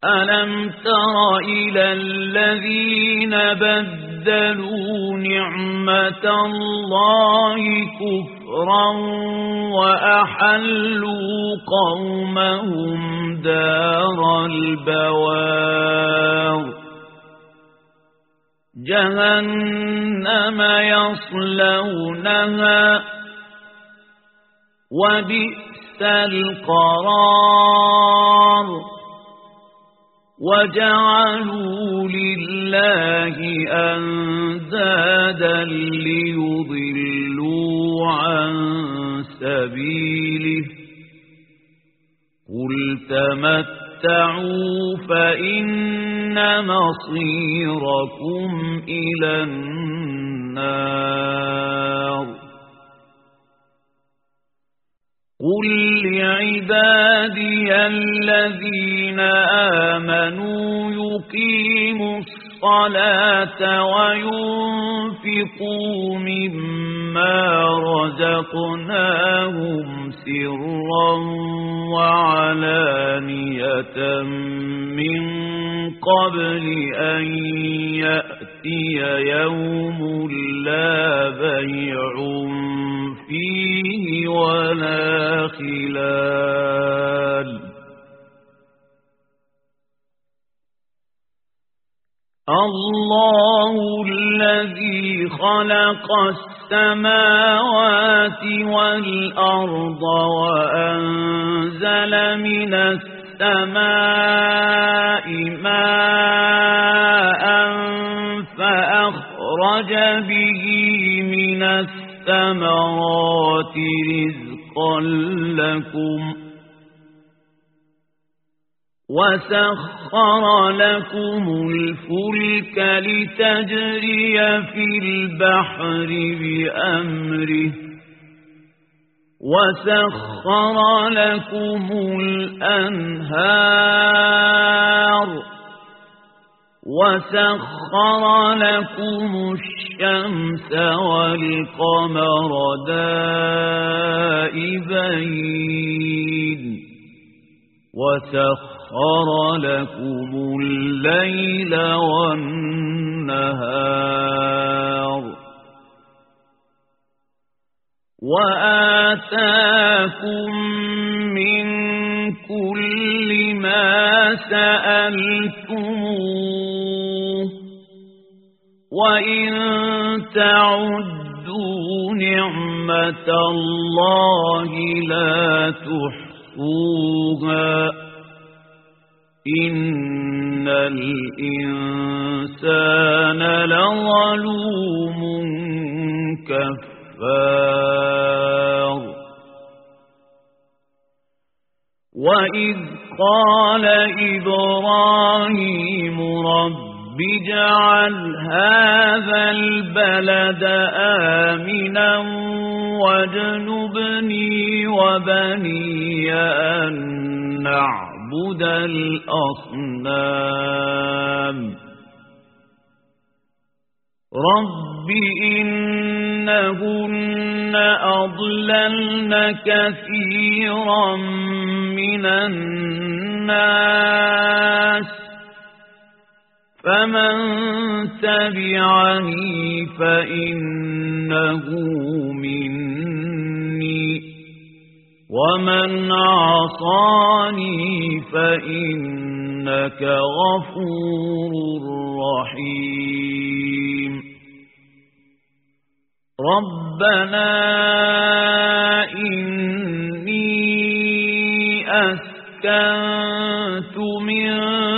ألم تر إلى الذين بدلوا نعمة الله كفرا وأحلوا قومهم دار البوار جهنم يصلونها وبئس القرار وجعلوا لله أندادا ليضلوا عن سبيله قل تمتعوا فإن مصيركم إلى النار قل لعبادي الذين آمنوا يقيموا الصلاة وينفقوا مما رزقناهم سرا وعلانية من قبل أن يأتي يوم لا بيع فيه ولا خلال الله الذي خلق السماوات والأرض وأنزل من السماء ماء فأخرج به من الثمرات رزقا لكم وسخر لكم الفلك لتجري في البحر بأمره وسخر لكم الأنهار وسخر لكم الشمس والقمر دائبين وسخر لكم الليل والنهار وآتاكم من كل ما سألتموه وإن تعدوا نعمة الله لا تحصوها إن الإنسان لظلوم كفار وإذ قال إبراهيم رب اجعل هذا البلد آمنا واجنبني وبني أن نعبد الأصنام رب إنهن أضللن كثيرا من الناس فمن تبعني فإنه مني ومن عصاني فإنك غفور رحيم ربنا إني أسكنت من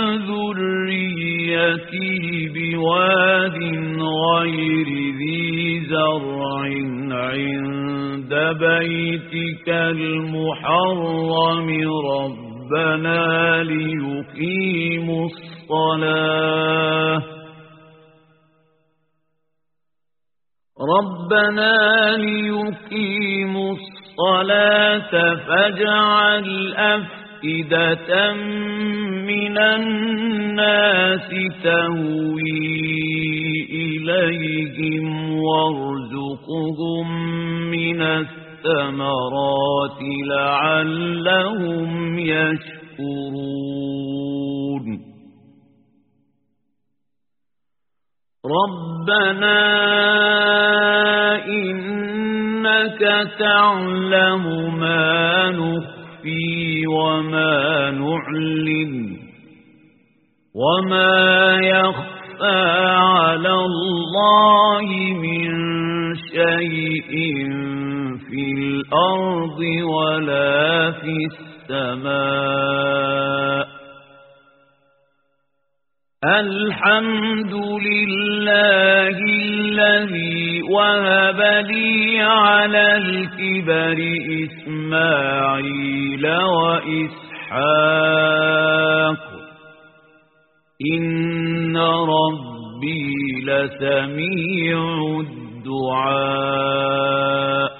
ذريتي بواد غير ذي زرع عند بيتك المحرم ربنا ليقيموا الصلاة فاجعل أفئدة من الناس تهوي إليهم وارزقهم من الثمرات لعلهم يشكرون ربنا إنك تعلم ما نخفي وما نعلن وما يخفى على الله من شيء في الأرض ولا في السماء الحمد لله الذي وهب لي على الكبر إسماعيل وإسحاق إن ربي لسميع الدعاء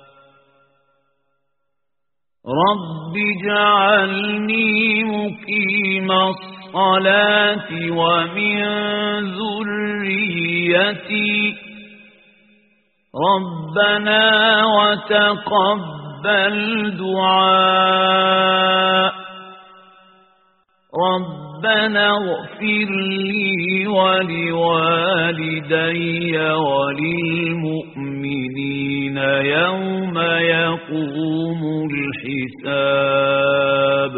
رب اجعلني مقيم الصلاة ومن ذريتي ربنا وتقبل دعاء ربنا اغفر لي ولوالدي وللمؤمنين يوم يقوم الحساب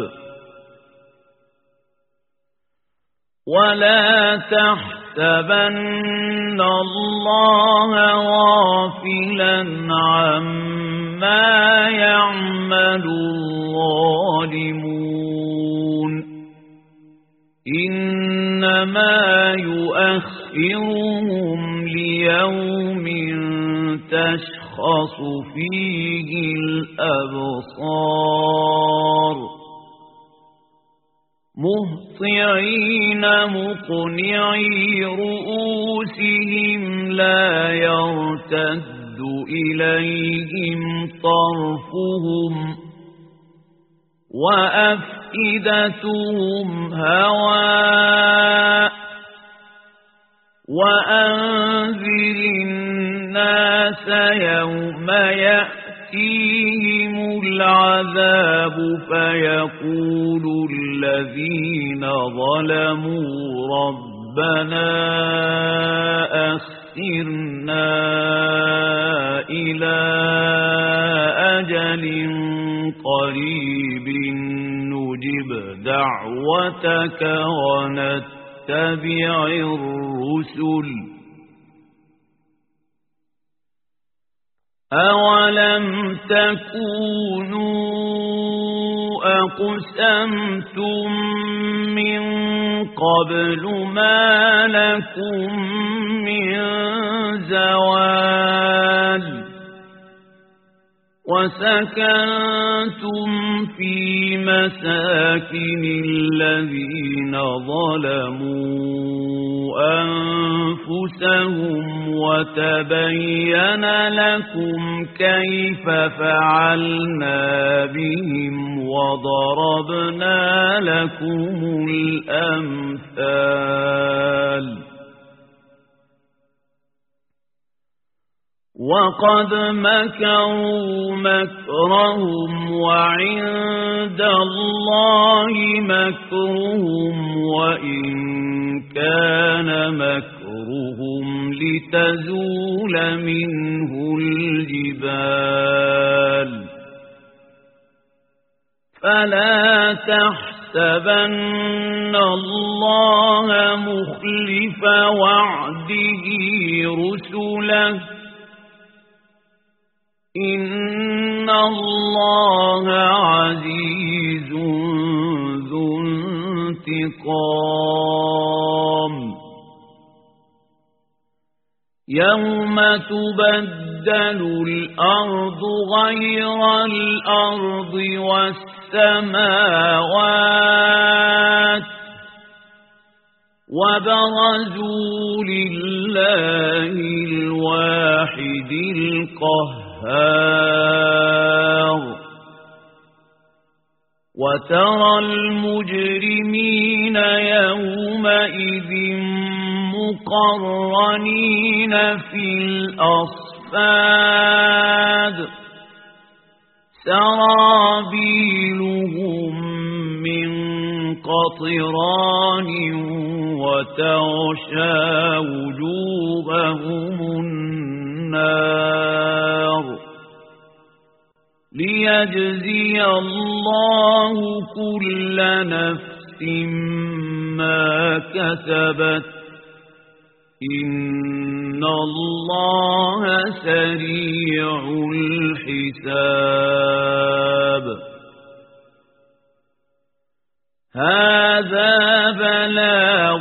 ولا تحسبن الله غافلا عما يعمل الظالمون إنما يؤخرهم ليوم تشخص فيه الأبصار مهطعين مقنعي رؤوسهم لا يرتد إليهم طرفهم وأفئدتهم هواء وأنذر الناس يوم يأتيهم العذاب فيقول الذين ظلموا ربنا أخرنا إلى أجل قريب نجب دعوتك ونتبع الرسل أولم تكونوا أقسمتم من قبل ما لكم من زوال وسكنتم في مساكن الذين ظلموا أنفسهم وتبين لكم كيف فعلنا بهم وضربنا لكم الأمثال وقد مكروا مكرهم وعند الله مكرهم وإن كان مكرهم لتزول منه الجبال فلا تحسبن الله مخلف وعده رسله إن الله عزيز ذو انتقام يوم تبدل الأرض غير الأرض والسماوات وبرزوا لله الواحد القهار وترى المجرمين يومئذ مقرنين في الأصفاد سرابيلهم من قطران قاطران وتغشى وجوههم النار ليجزي الله كل نفس ما كسبت إن الله سريع الحساب هذا بلاغ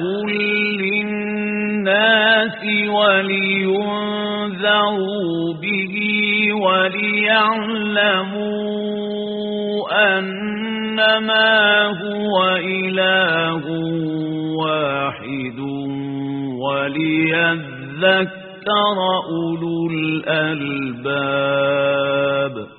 للناس ولينذروا به وليعلموا أنما هو إله واحد وليذكر أولو الألباب